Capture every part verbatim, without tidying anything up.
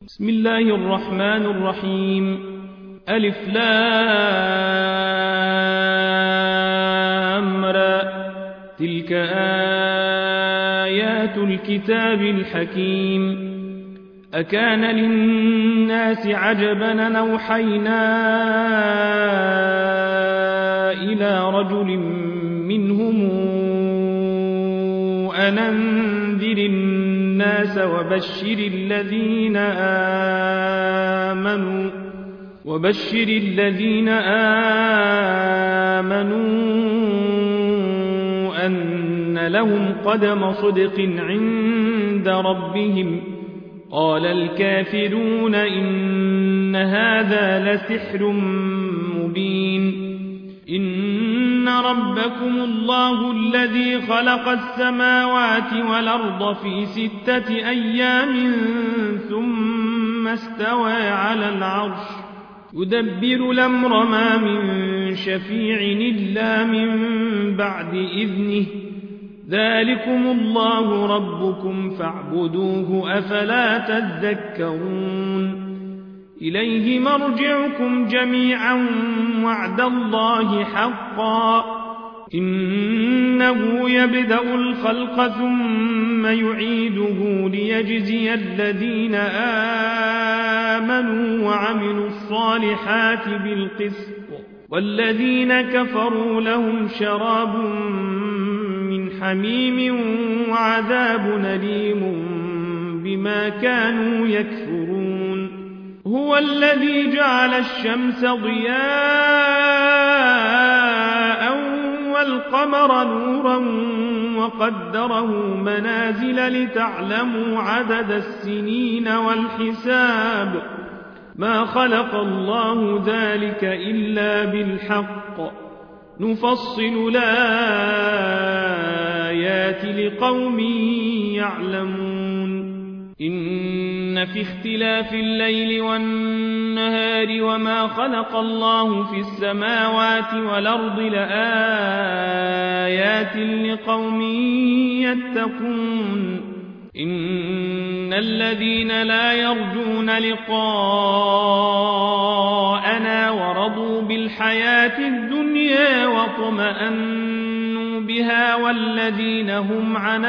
بسم الله الرحمن الرحيم. ألف لام را. تلك آيات الكتاب الحكيم. أكان للناس عجبا أن أوحينا إلى رجل منهم أن أنذر الناس وبشر الذين آمنوا وبشر الذين آمنوا أن لهم قدم صدق عند ربهم. قال الكافرون إن هذا لسحر مبين. إن ربكم الله الذي خلق السماوات والأرض في ستة أيام ثم استوى على العرش يدبر الأمر ما من شفيع إلا من بعد إذنه. ذلكم الله ربكم فاعبدوه أفلا تذكرون. إليه مرجعكم جميعا وعد الله حقا. إنه يبدأ الخلق ثم يعيده ليجزي الذين آمنوا وعملوا الصالحات بالقسط والذين كفروا لهم شراب من حميم وعذاب أليم بما كانوا يكفرون. هو الذي جعل الشمس ضياء والقمر نورا وقدره منازل لتعلموا عدد السنين والحساب. ما خلق الله ذلك إلا بالحق. نفصل الآيات لقوم يعلمون. إن في اختلاف الليل والنهار وما خلق الله في السماوات والأرض لآيات لقوم يتقون. إن الذين لا يرجون لقاءنا ورضوا بالحياة الدنيا واطمأنوا بها والذين هم عن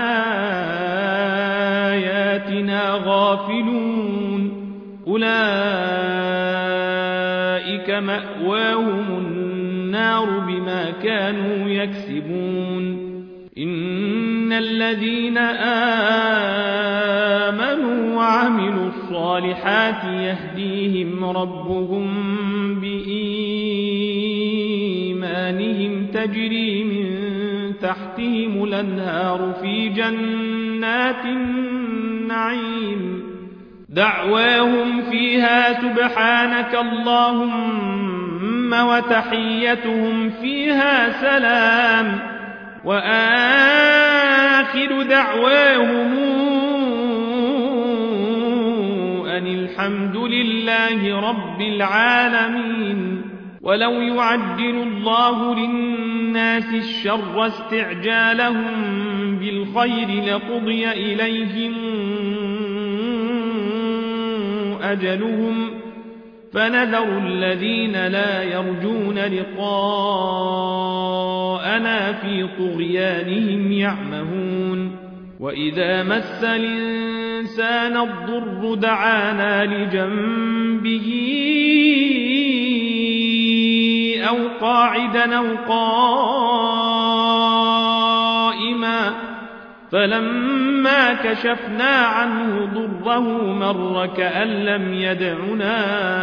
آياتنا غافلون أولئك مأواهم النار بما كانوا يكسبون. إن الذين آمنوا وعملوا الصالحات يهديهم ربهم بإيمانهم تجري من تحتهم الأنهار في جنات النعيم. دعواهم فيها سبحانك اللهم وتحيتهم فيها سلام وآخر دعواهم أن الحمد لله رب العالمين. ولو يعجل الله للناس الشر استعجالهم بالخير لقضي إليهم أجلهم فنذر الذين لا يرجون لقاءنا في طغيانهم يعمهون. وإذا مس الإنسان الضر دعانا لجنبه أو قاعدا أو قائما فلما كشفنا عنه ضره مر كأن لم يدعنا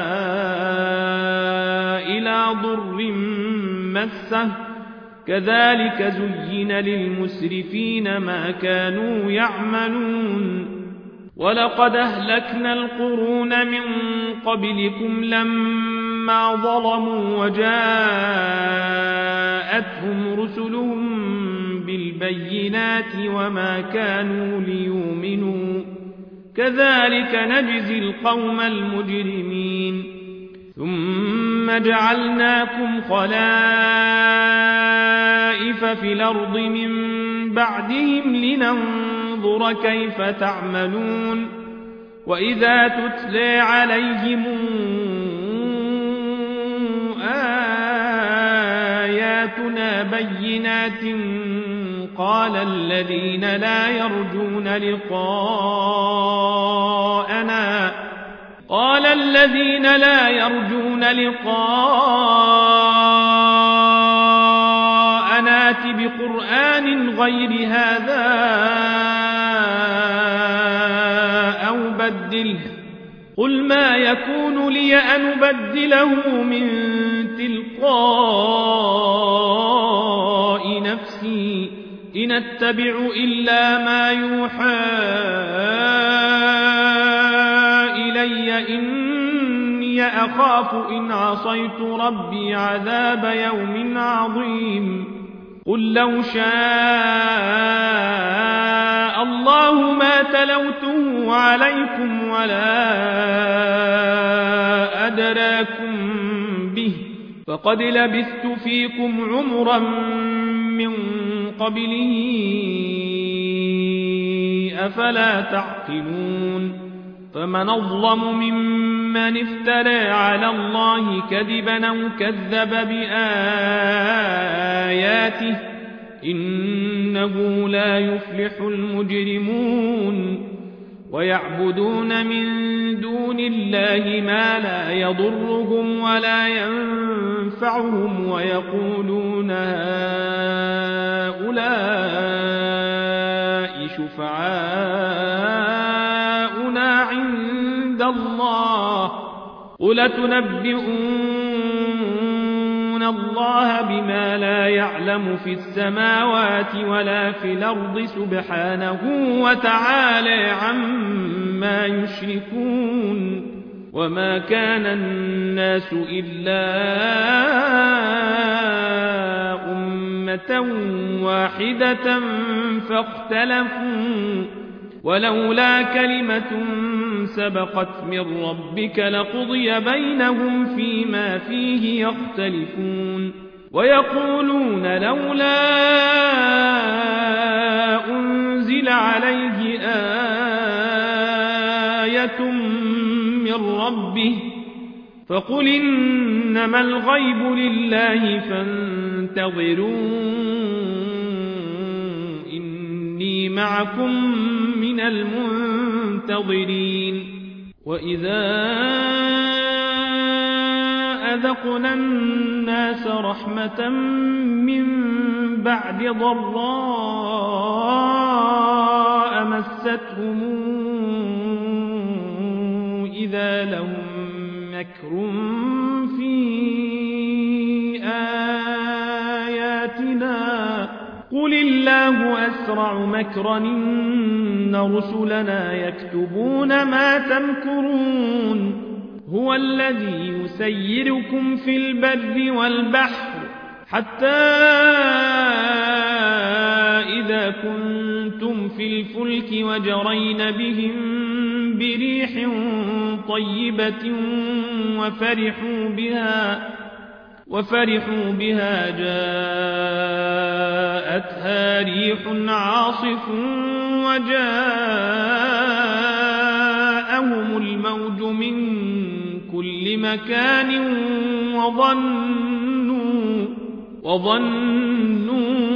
إلى ضر مسه. كذلك زين للمسرفين ما كانوا يعملون. ولقد أهلكنا القرون من قبلكم لما ظلموا وجاءتهم رسلهم بالبينات وما كانوا ليؤمنوا. كذلك نجزي القوم المجرمين. ثم جعلناكم خلائف في الأرض من بعدهم لننظر كيف تعملون وإذا تتلى عليهم آياتنا بينات قال الذين لا يرجون لقاءنا قال الذين لا يرجون لقاءنا ائت بقرآن غير هذا أو بدله قل ما يكون لي أن أبدله من تلقاء نفسي إن أتبع إلا ما يوحى إلي إني أخاف إن عصيت ربي عذاب يوم عظيم قل لو شاء الله ما تلوته عليكم ولا أدراكم به فقد لبثت فيكم عمرا من قبله أفلا تعقلون فمن أظلم ممن افترى على الله كذبا أو كذب بآياته إنه لا يفلح المجرمون ويعبدون من دون الله ما لا يضرهم ولا ينفعهم ويقولون هؤلاء شفعاؤنا عند الله قل تنبئون الله بما لا يعلم في السماوات ولا في الأرض سبحانه وتعالى عما يشركون وما كان الناس إلا أمة واحدة فاختلفوا ولولا كلمة سبقت من ربك لقضي بينهم فيما فيه يختلفون ويقولون لولا أنزل عليه آية من ربه فقل إنما الغيب لله فانتظروا إني معكم من المنتظرين وإذا أذقنا الناس رحمة من بعد ضراء مستهم إذا لهم مكر في آياتنا قل الله أسرع مكرا إن رسلنا يكتبون ما تمكرون هو الذي يسيركم في البر والبحر حتى إذا كنتم في الفلك وجرين بهم بريح طيبة وفرحوا بها وفرحوا بها جاءتها ريح عاصف وجاءهم الموج من كل مكان وظنوا وظنوا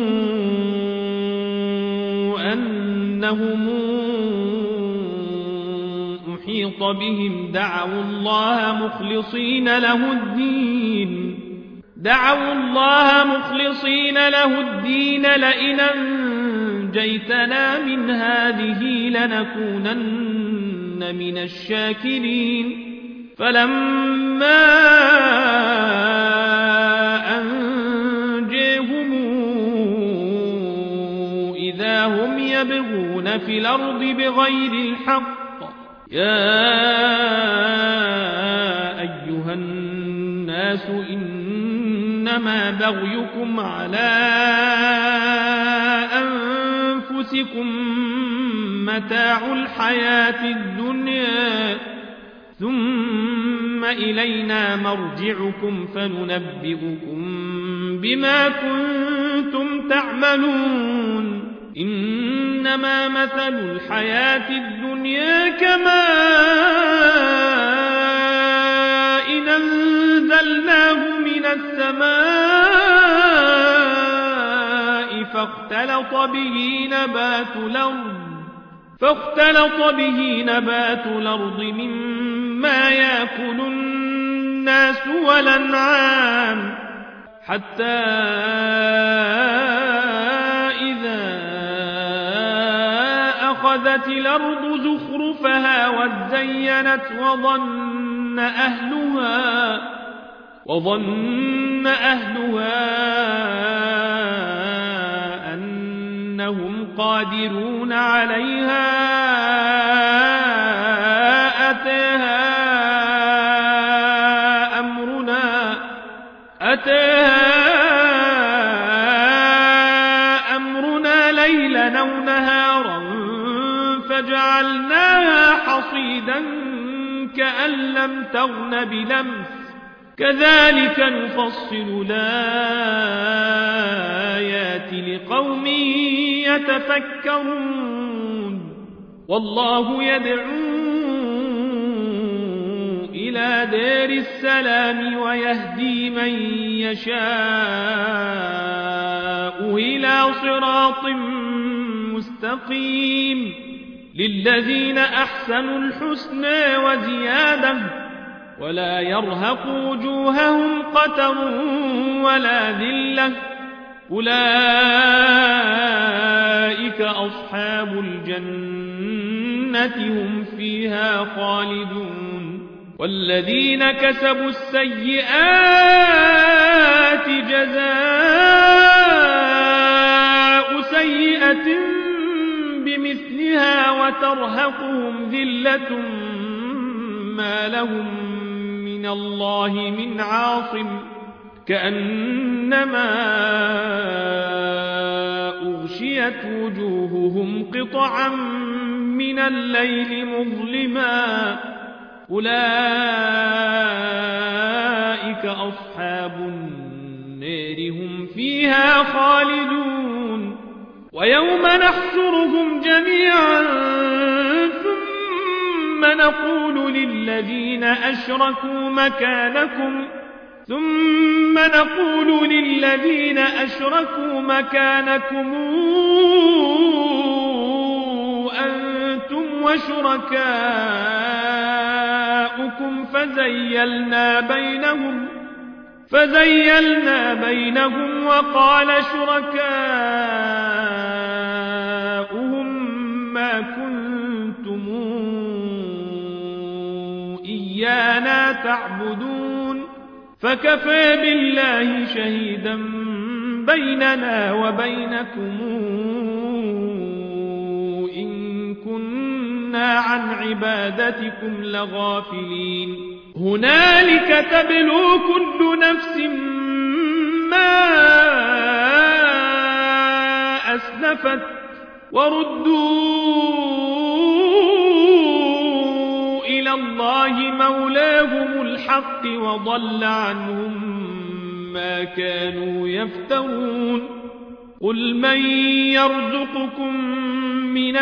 أنهم أحيط بهم دعوا الله مخلصين له الدين دعوا الله مخلصين له الدين لئن أنجيتنا من هذه لنكونن من الشاكرين فلما أنجيهم إذا هم يبغون في الأرض بغير الحق يا أيها الناس إنما بغيكم على أنفسكم متاع الحياة الدنيا ثم إلينا مرجعكم فننبئكم بما كنتم تعملون إنما مثل الحياة الدنيا كماء إن أنزلناه من السماء فاختلط به نبات الأرض فاختلط به نبات الأرض مما يأكل الناس والأنعام حتى إذا أخذت الأرض زخرفها وزينت وظن أهلها وظن أهلها أنهم قادرون عليها أتاها أمرنا أتاها أمرنا ليلا أو نهارا فجعلناها حصيدا كأن لم تغن بلمس كذلك نفصل الآيات لقوم يتفكرون والله يدعو إلى دار السلام ويهدي من يشاء إلى صراط مستقيم للذين أحسنوا الحسنى وزيادة ولا يرهق وجوههم قتر ولا ذلة أولئك أصحاب الجنة هم فيها خالدون والذين كسبوا السيئات جزاء سيئة بمثلها وترهقهم ذلة ما لهم من الله من عاصم كأنما أغشيت وجوههم قطعا من الليل مظلما أولئك أصحاب النار هم فيها خالدون ويوم نحشرهم جميعا ثم نقول للذين أشركوا مكانكم ثم نقول للذين أشركوا مكانكم أنتم وشركاؤكم فزيلنا بينهم فزيلنا بينهم وقال شركاؤهم ما كنتم إيانا تعبدون فكفى بالله شهيدا بيننا وبينكم إن كنا عن عبادتكم لغافلين هنالك تبلو كل نفس ما أسلفت وردوا إلى الله مولاهم الحق وضل عنهم ما كانوا يفترون قل من يرزقكم من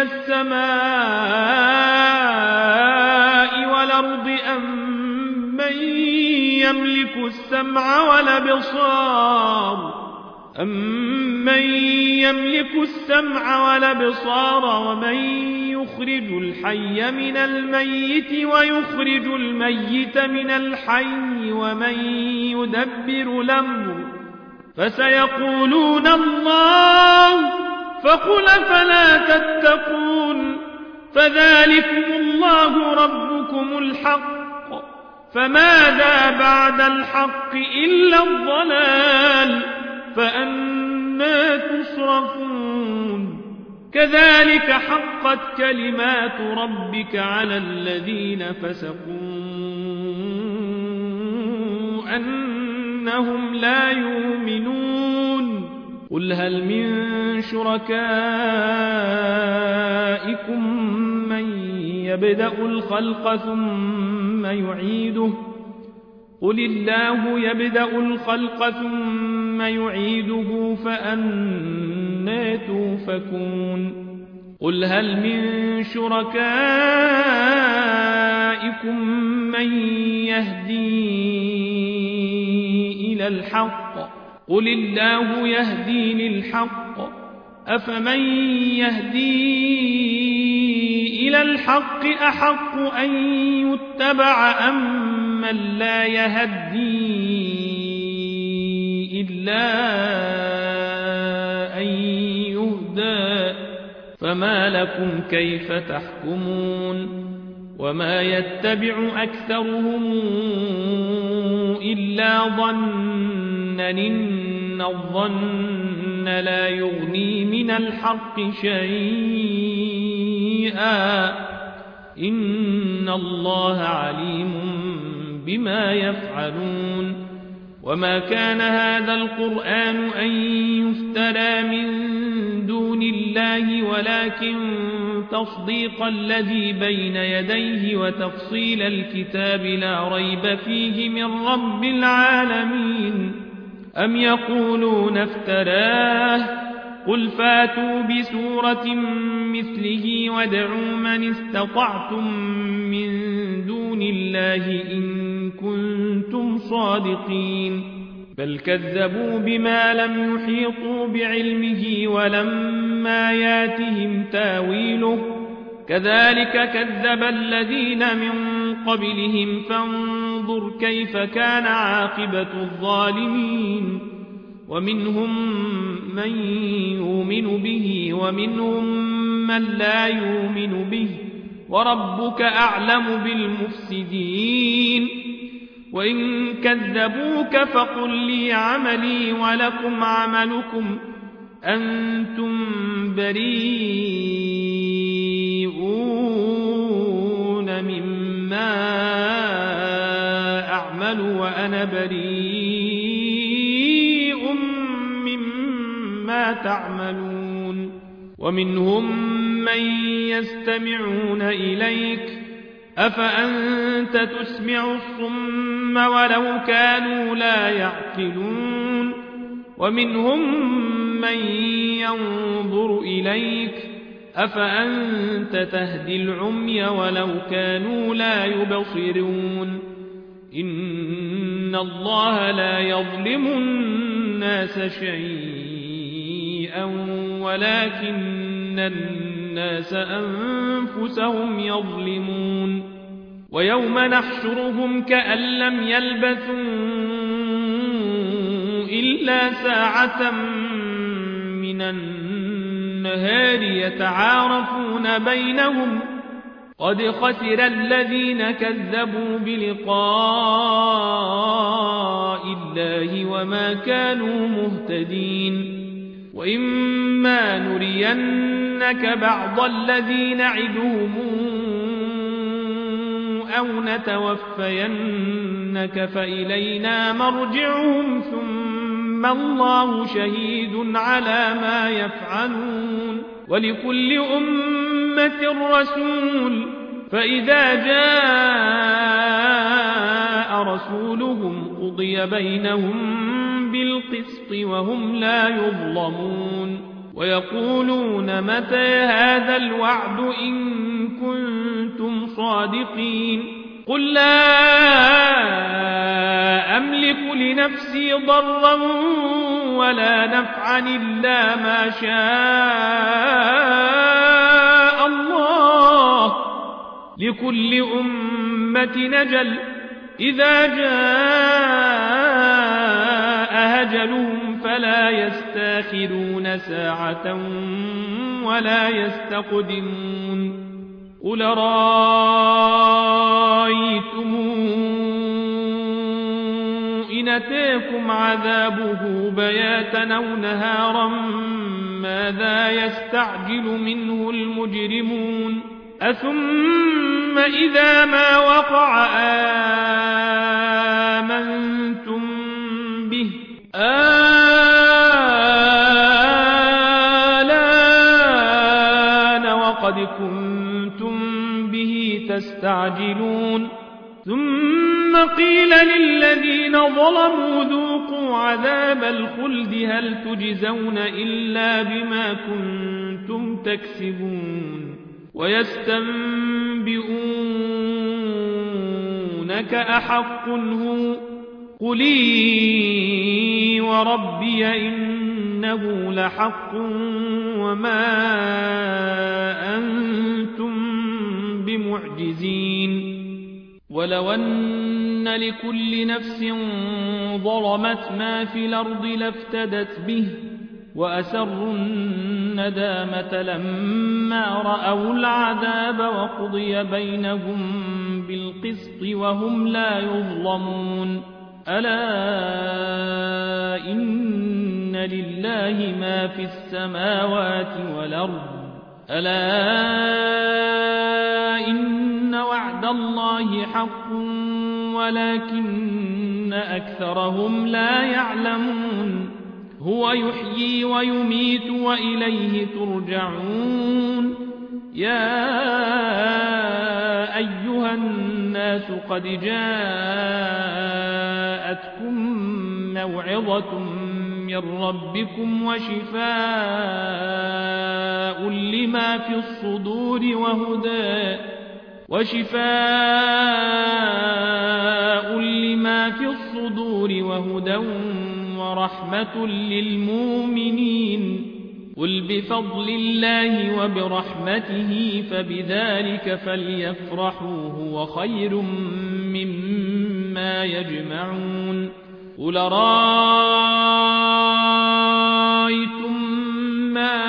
السماء والأرض أم من يملك السمع والأبصار أمن يملك السمع والأبصار ومن يخرج الحي من الميت ويخرج الميت من الحي ومن يدبر الأمر فسيقولون الله فقل فلا تتقون فذلكم الله ربكم الحق فماذا بعد الحق إلا الضلال فأنى تصرفون كذلك حقت كلمات ربك على الذين فسقوا أنهم لا يؤمنون قل هل من شركائكم من يبدأ الخلق ثم يعيده قل الله يبدأ الخلق ثم ثم يعيده فأنى توفكون قل هل من شركائكم من يهدي إلى الحق قل الله يهدي للحق أفمن يهدي إلى الحق أحق أن يتبع أم من لا يهدي إلا أن يهدى فما لكم كيف تحكمون وما يتبع أكثرهم إلا ظنا إن الظن لا يغني من الحق شيئا إن الله عليم بما يفعلون وما كان هذا القرآن أن يفترى من دون الله ولكن تصديق الذي بين يديه وتفصيل الكتاب لا ريب فيه من رب العالمين أم يقولون افتراه قل فاتوا بسورة مثله وادعوا من استطعتم من دون الله إن كنتم صادقين بل كذبوا بما لم يحيطوا بعلمه ولما ياتهم تاويله كذلك كذب الذين من قبلهم فانظر كيف كان عاقبة الظالمين ومنهم من يؤمن به ومنهم من لا يؤمن به وربك أعلم بالمفسدين وإن كذبوك فقل لي عملي ولكم عملكم أنتم بريئون مما أعمل وأنا بريء مما تعملون ومنهم من يستمعون إليك أفأنت تسمع الصم ولو كانوا لا يعقلون ومنهم من ينظر إليك أفأنت تهدي العمي ولو كانوا لا يبصرون إن الله لا يظلم الناس شيئا ولكن الناس أنفسهم يظلمون ويوم نحشرهم كأن لم يلبثوا إلا ساعة من النهار يتعارفون بينهم قد خسر الذين كذبوا بلقاء الله وما كانوا مهتدين وإما نرينك بعض الذي نعدهم أو نتوفينك فإلينا مرجعهم ثم الله شهيد على ما يفعلون ولكل أمة رسول فإذا جاء رسولهم قضي بينهم بالقسط وهم لا يظلمون ويقولون متى هذا الوعد إن كنتم صادقين قل لا أملك لنفسي ضرا ولا نفعا إلا ما شاء الله لكل أمة نجل إذا جاء أجلهم فلا يستاخرون ساعة ولا يستقدمون قل رأيتم إن أتاكم عذابه بياتا أو نهارا ماذا يستعجل منه المجرمون أثم إذا ما وقع آمنتم به آلان وقد كنتم به تستعجلون ثم قيل للذين ظلموا ذوقوا عذاب الخلد هل تجزون إلا بما كنتم تكسبون ويستنبئونك أحق هو قل إي وربي إنه لحق وما أنتم بمعجزين ولو أن لكل نفس ظلمت ما في الأرض لافتدت به وأسروا الندامة لما رأوا العذاب وقضي بينهم بالقسط وهم لا يظلمون ألا إن لله ما في السماوات والأرض ألا إن وعد الله حق ولكن أكثرهم لا يعلمون هو يحيي ويميت وإليه ترجعون يا أيها الناس قد جاءتكم موعظة من ربكم وشفاء لما في الصدور وهدى وشفاء لما في الصدور وهدى ورحمة للمؤمنين قل بفضل الله وبرحمته فبذلك فليفرحوا هو خير مما يجمعون قل رأيتم ما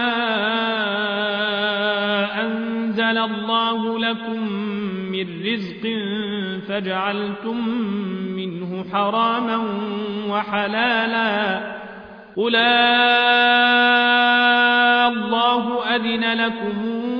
أنزل الله لكم من رزق فجعلتم منه حراما وحلالا قل الله أذن لكم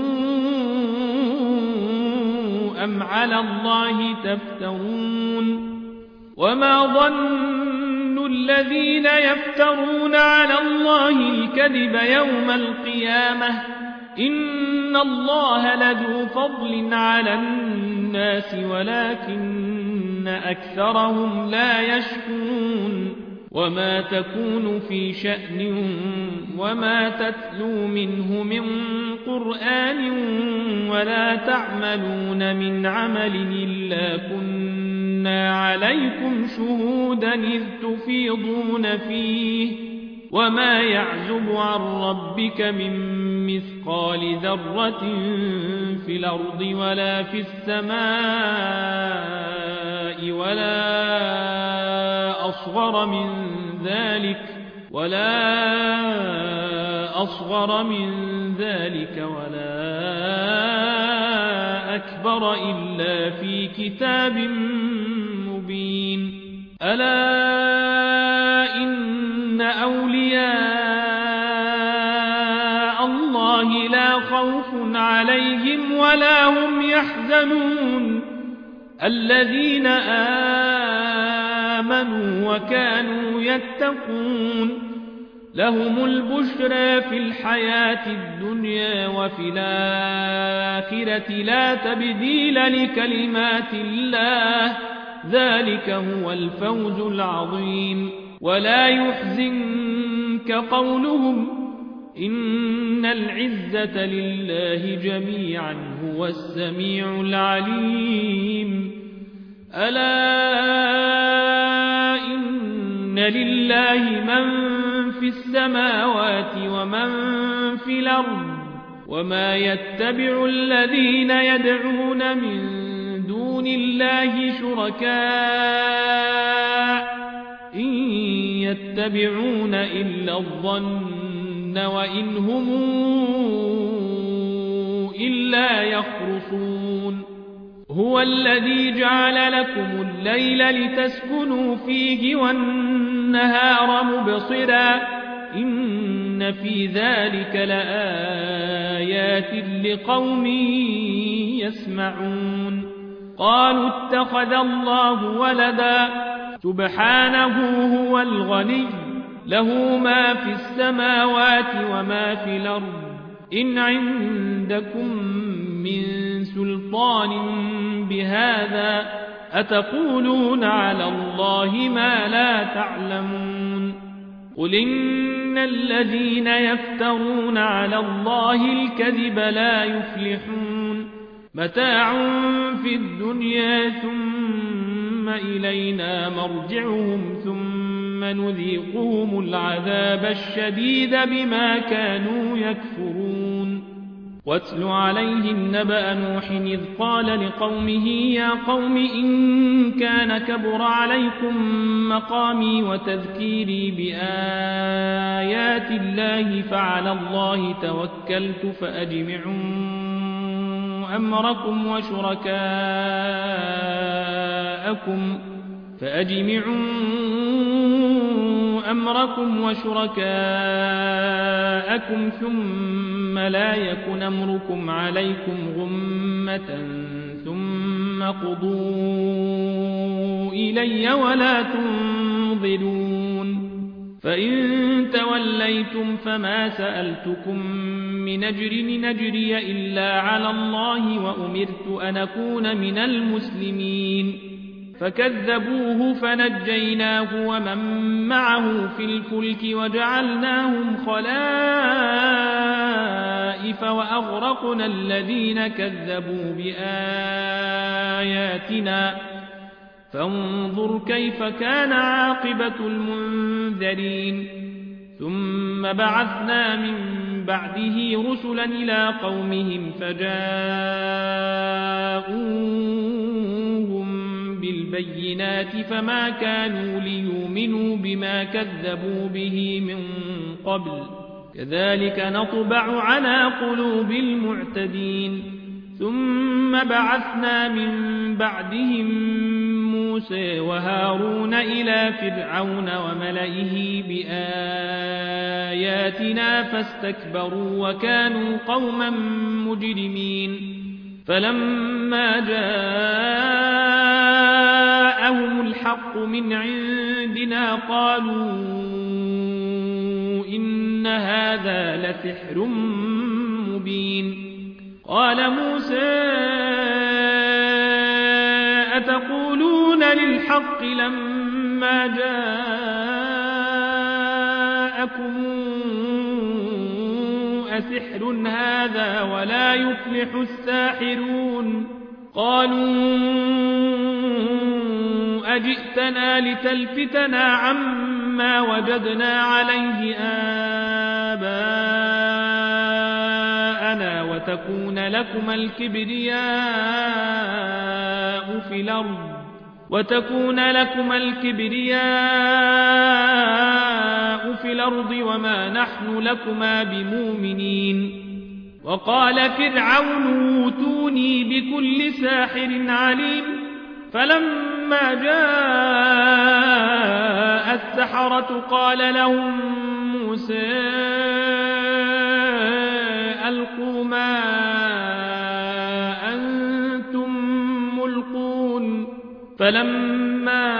أم على الله تفترون وما ظن الذين يفترون على الله الكذب يوم القيامة إن الله لذو فضل على الناس ولكن أكثرهم لا يشكرون وما تكون في شأن وما تتلو منه من قرآن ولا تعملون من عمل إلا كنا عليكم شهودا إذ تفيضون فيه وما يعزب عن ربك من مثقال ذرة في الأرض ولا في السماء ولا أصغر من ذلك ولا أصغر من ذلك ولا أكبر إلا في كتاب مبين ألا إن أولياء الله لا خوف عليهم ولا هم يحزنون الذين آمنوا وكانوا يتقون لهم البشرى في الحياة الدنيا وفي الآخرة لا تبديل لكلمات الله ذلك هو الفوز العظيم ولا يحزنك قولهم إن العزة لله جميعا هو السميع العليم ألا إن لله من في السماوات ومن في الأرض وما يتبع الذين يدعون من دون الله شركاء إن يتبعون إلا الظن وإن هم إلا يخرصون هو الذي جعل لكم الليل لتسكنوا فيه والنهار مبصرا إن في ذلك لآيات لقوم يسمعون قالوا اتخذ الله ولدا سبحانه هو الغني له ما في السماوات وما في الأرض إن عندكم من سلطان بهذا أتقولون على الله ما لا تعلمون قل إن الذين يفترون على الله الكذب لا يفلحون متاع في الدنيا ثم إلينا مرجعهم ثم نذيقهم العذاب الشديد بما كانوا يكفرون واتل عليهم نبأ نوح إذ قال لقومه يا قوم إن كان كبر عليكم مقامي وتذكيري بآيات الله فعلى الله توكلت فأجمعوا أمركم وشركاءكم فأجمعوا أمركم وشركاءكم ثم لا يكن أمركم عليكم غمة ثم قضوا إلي ولا تنظرون فإن توليتم فما سألتكم من أجر نجري إلا على الله وأمرت أن أكون من المسلمين فكذبوه فنجيناه ومن معه في الفلك وجعلناهم خلائف وأغرقنا الذين كذبوا بآياتنا فانظر كيف كان عاقبة المنذرين ثم بعثنا من بعده رسلا إلى قومهم فجاءوهم بالبينات فما كانوا ليؤمنوا بما كذبوا به من قبل كذلك نطبع على قلوب المعتدين ثم بعثنا من بعدهم موسى وهارون إلى فرعون وملئه بآياتنا فاستكبروا وكانوا قوما مجرمين فلما جاءهم الحق من عندنا قالوا إن هذا لسحر مبين قال موسى أتقولون للحق لما جاءكم أسحر هذا ولا يفلح الساحرون قالوا أجئتنا لتلفتنا عما وجدنا عليه آباءنا وتكون لكما الكبرياء في الأرض وتكون لكما الكبرياء في الأرض وما نحن لكما بمؤمنين وقال فرعون اوتوني بكل ساحر عليم فلما جاء السحرة قال لهم موسى ألقوا ما أنتم ملقون فلما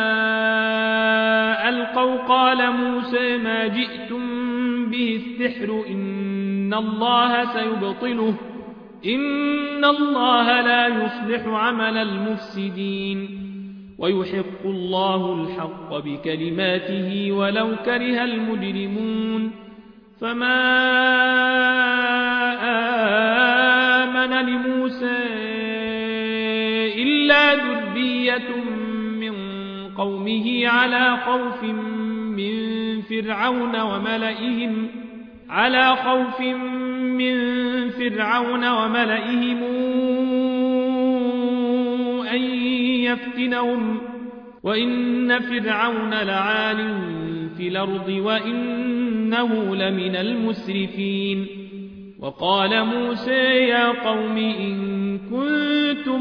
ألقوا قال موسى ما جئتم به السحر إن الله سيبطله إن الله لا يصلح عمل المفسدين ويحق الله الحق بكلماته ولو كره المجرمون فما آمن لموسى إلا ذرية من قومه على خوف من فرعون وملئهم على خوف من فرعون وملئهم أن يفتنهم وإن فرعون لعال في الأرض وإنه لمن المسرفين وقال موسى يا قوم إن كنتم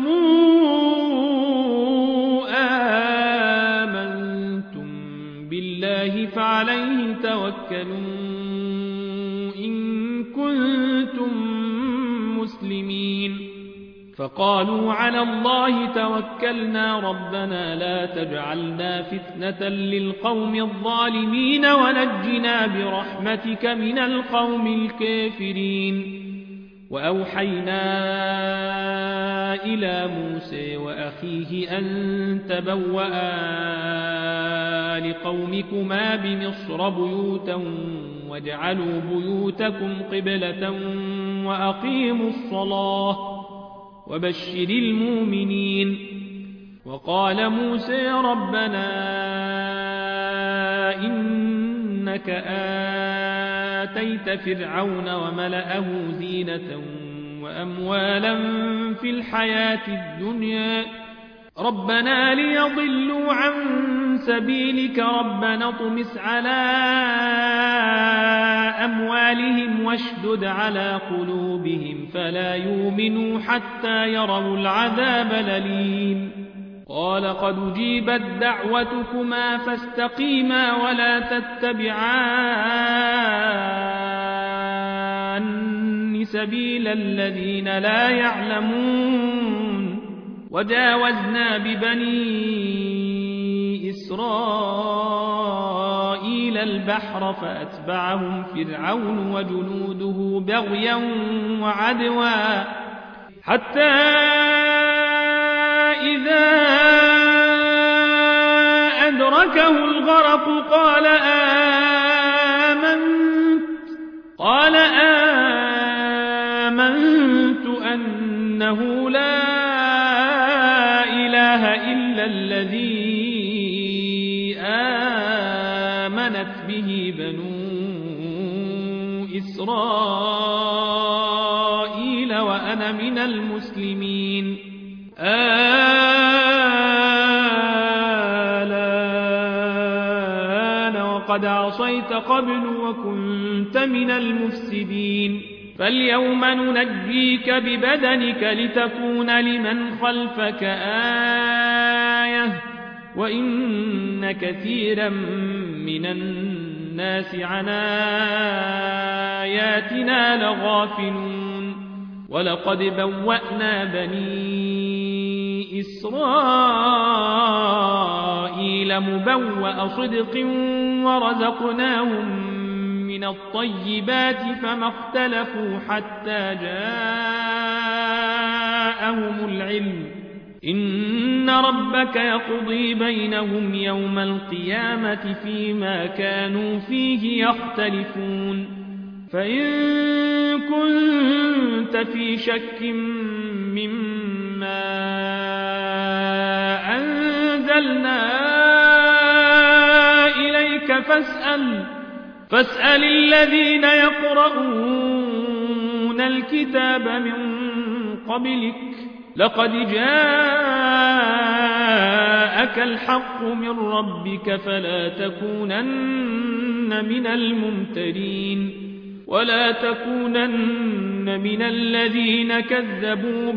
آمنتم بالله فعليه توكلوا إن كنتم مسلمين فقالوا على الله توكلنا ربنا لا تجعلنا فتنة للقوم الظالمين ونجنا برحمتك من القوم الكافرين وأوحينا إلى موسى وأخيه أن تبوأ لقومكما بمصر بيوتا واجعلوا بيوتكم قبلة وأقيموا الصلاة وبشر المؤمنين. وقال موسى ربنا إنك آتيت فرعون وملأه زينة وأموالا في الحياة الدنيا ربنا ليضلوا عن سبيلك ربنا اطمس على أموالهم واشدد على قلوبهم فلا يؤمنوا حتى يروا العذاب الأليم. قال قد أجيبت دعوتكما فاستقيما ولا تتبعان سبيل الذين لا يعلمون. وجاوزنا ببني إسرائيل البحر فأتبعهم فرعون وجنوده بغيا وعدوا حتى إذا أدركه الغرق قال آمنت قال آمنت أنه لا إله إلا الذي آمنت به بنو إسرائيل وأنا من المسلمين. آلان وقد عصيت قبل وكنت من المفسدين. فاليوم ننجيك ببدنك لتكون لمن خلفك آية وإن كثيرا من الناس عن آياتنا لغافلون. ولقد بوأنا بني إسرائيل مبوأ صدق ورزقناهم من الطيبات فما اختلفوا حتى جاءهم العلم إن ربك يقضي بينهم يوم القيامة فيما كانوا فيه يختلفون. فإن كنت في شك مما أنزلنا إليك فاسأل فاسأل الذين يقرؤون الكتاب من قبلك لقد جاءك الحق من ربك فلا تكونن من الممترين ولا تكونن من الذين كذبوا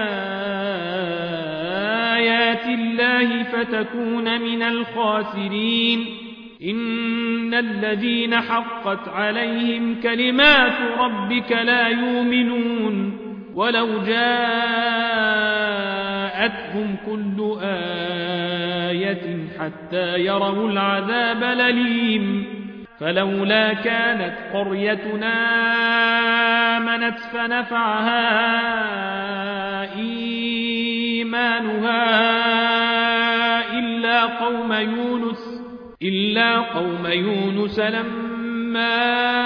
بآيات الله فتكون من الخاسرين. إن الذين حقت عليهم كلمات ربك لا يؤمنون ولو جاءتهم كل آية حتى يروا العذاب الأليم. فلولا كانت قريتنا آمنت فنفعها إيمانها إلا قوم يونس إلا قوم يونس لما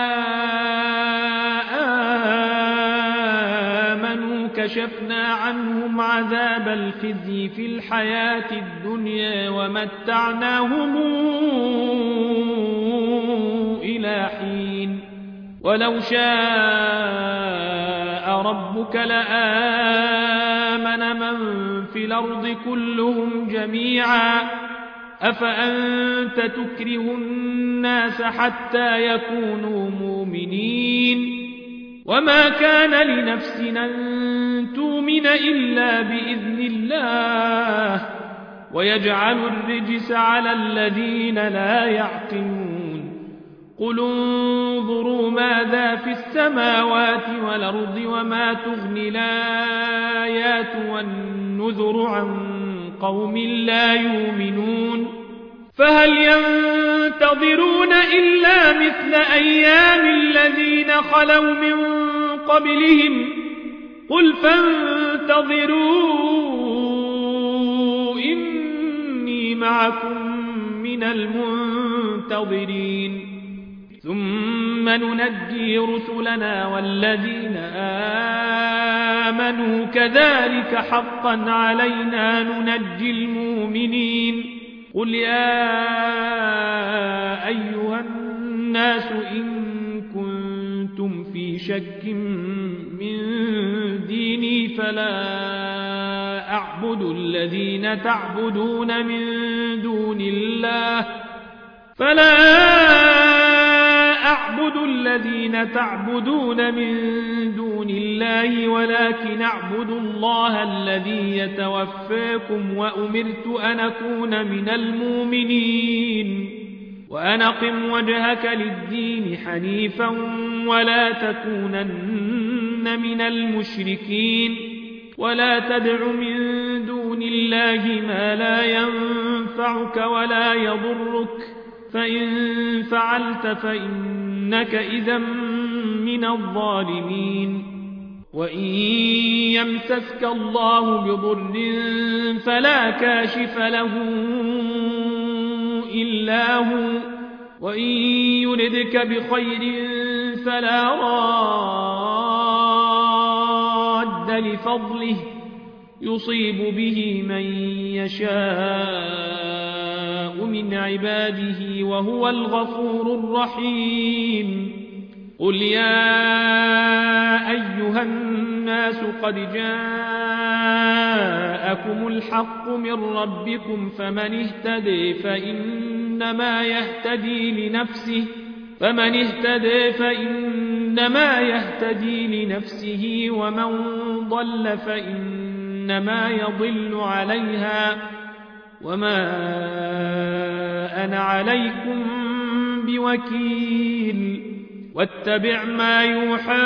آمنوا كشفنا عنهم عذاب الخزي في الحياة الدنيا ومتعناهم إلى حين. ولو شاء ربك لآمن من في الأرض كلهم جميعا أفأنت تكره الناس حتى يكونوا مؤمنين. وما كان لنفس أن تؤمن إلا بإذن الله ويجعل الرجس على الذين لا يعقلون. قل انظروا ماذا في السماوات والأرض وما تغني الآيات والنذر عن قوم لا يؤمنون. فهل ينتظرون إلا مثل أيام الذين خلوا من قبلهم قل فانتظروا إني معكم من المنتظرين ثم ننجي رسلنا والذين آمنوا كذلك حقا علينا ننجي المؤمنين قل يا أيها الناس إن كنتم في شك من ديني فلا أعبد الذين تعبدون من دون الله فلا أعبد الذين تعبدون من دون الله ولكن أعبد الله الذي يتوفاكم وأمرت أن أكون من المؤمنين وأن أقم وجهك للدين حنيفا ولا تكونن من المشركين ولا تدع من دون الله ما لا ينفعك ولا يضرك فإن فعلت فإنك إذا من الظالمين وإن يمسسك الله بضر فلا كاشف له إلا هو وإن يردك بخير فلا راد لفضله يصيب به من يشاء من عباده وهو الغفور الرحيم قل يا أيها الناس قد جاءكم الحق من ربكم فمن اهتدي فإنما يهتدي لنفسه فمن اهتدي فإنما يهتدي لنفسه ومن ضل فإنما يضل عليها وما أنا عليكم بوكيل واتبع ما يوحى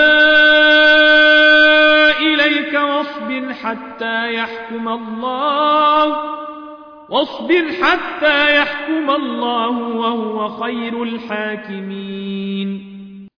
إليك واصبر حتى يحكم الله واصبر حتى يحكم الله وهو خير الحاكمين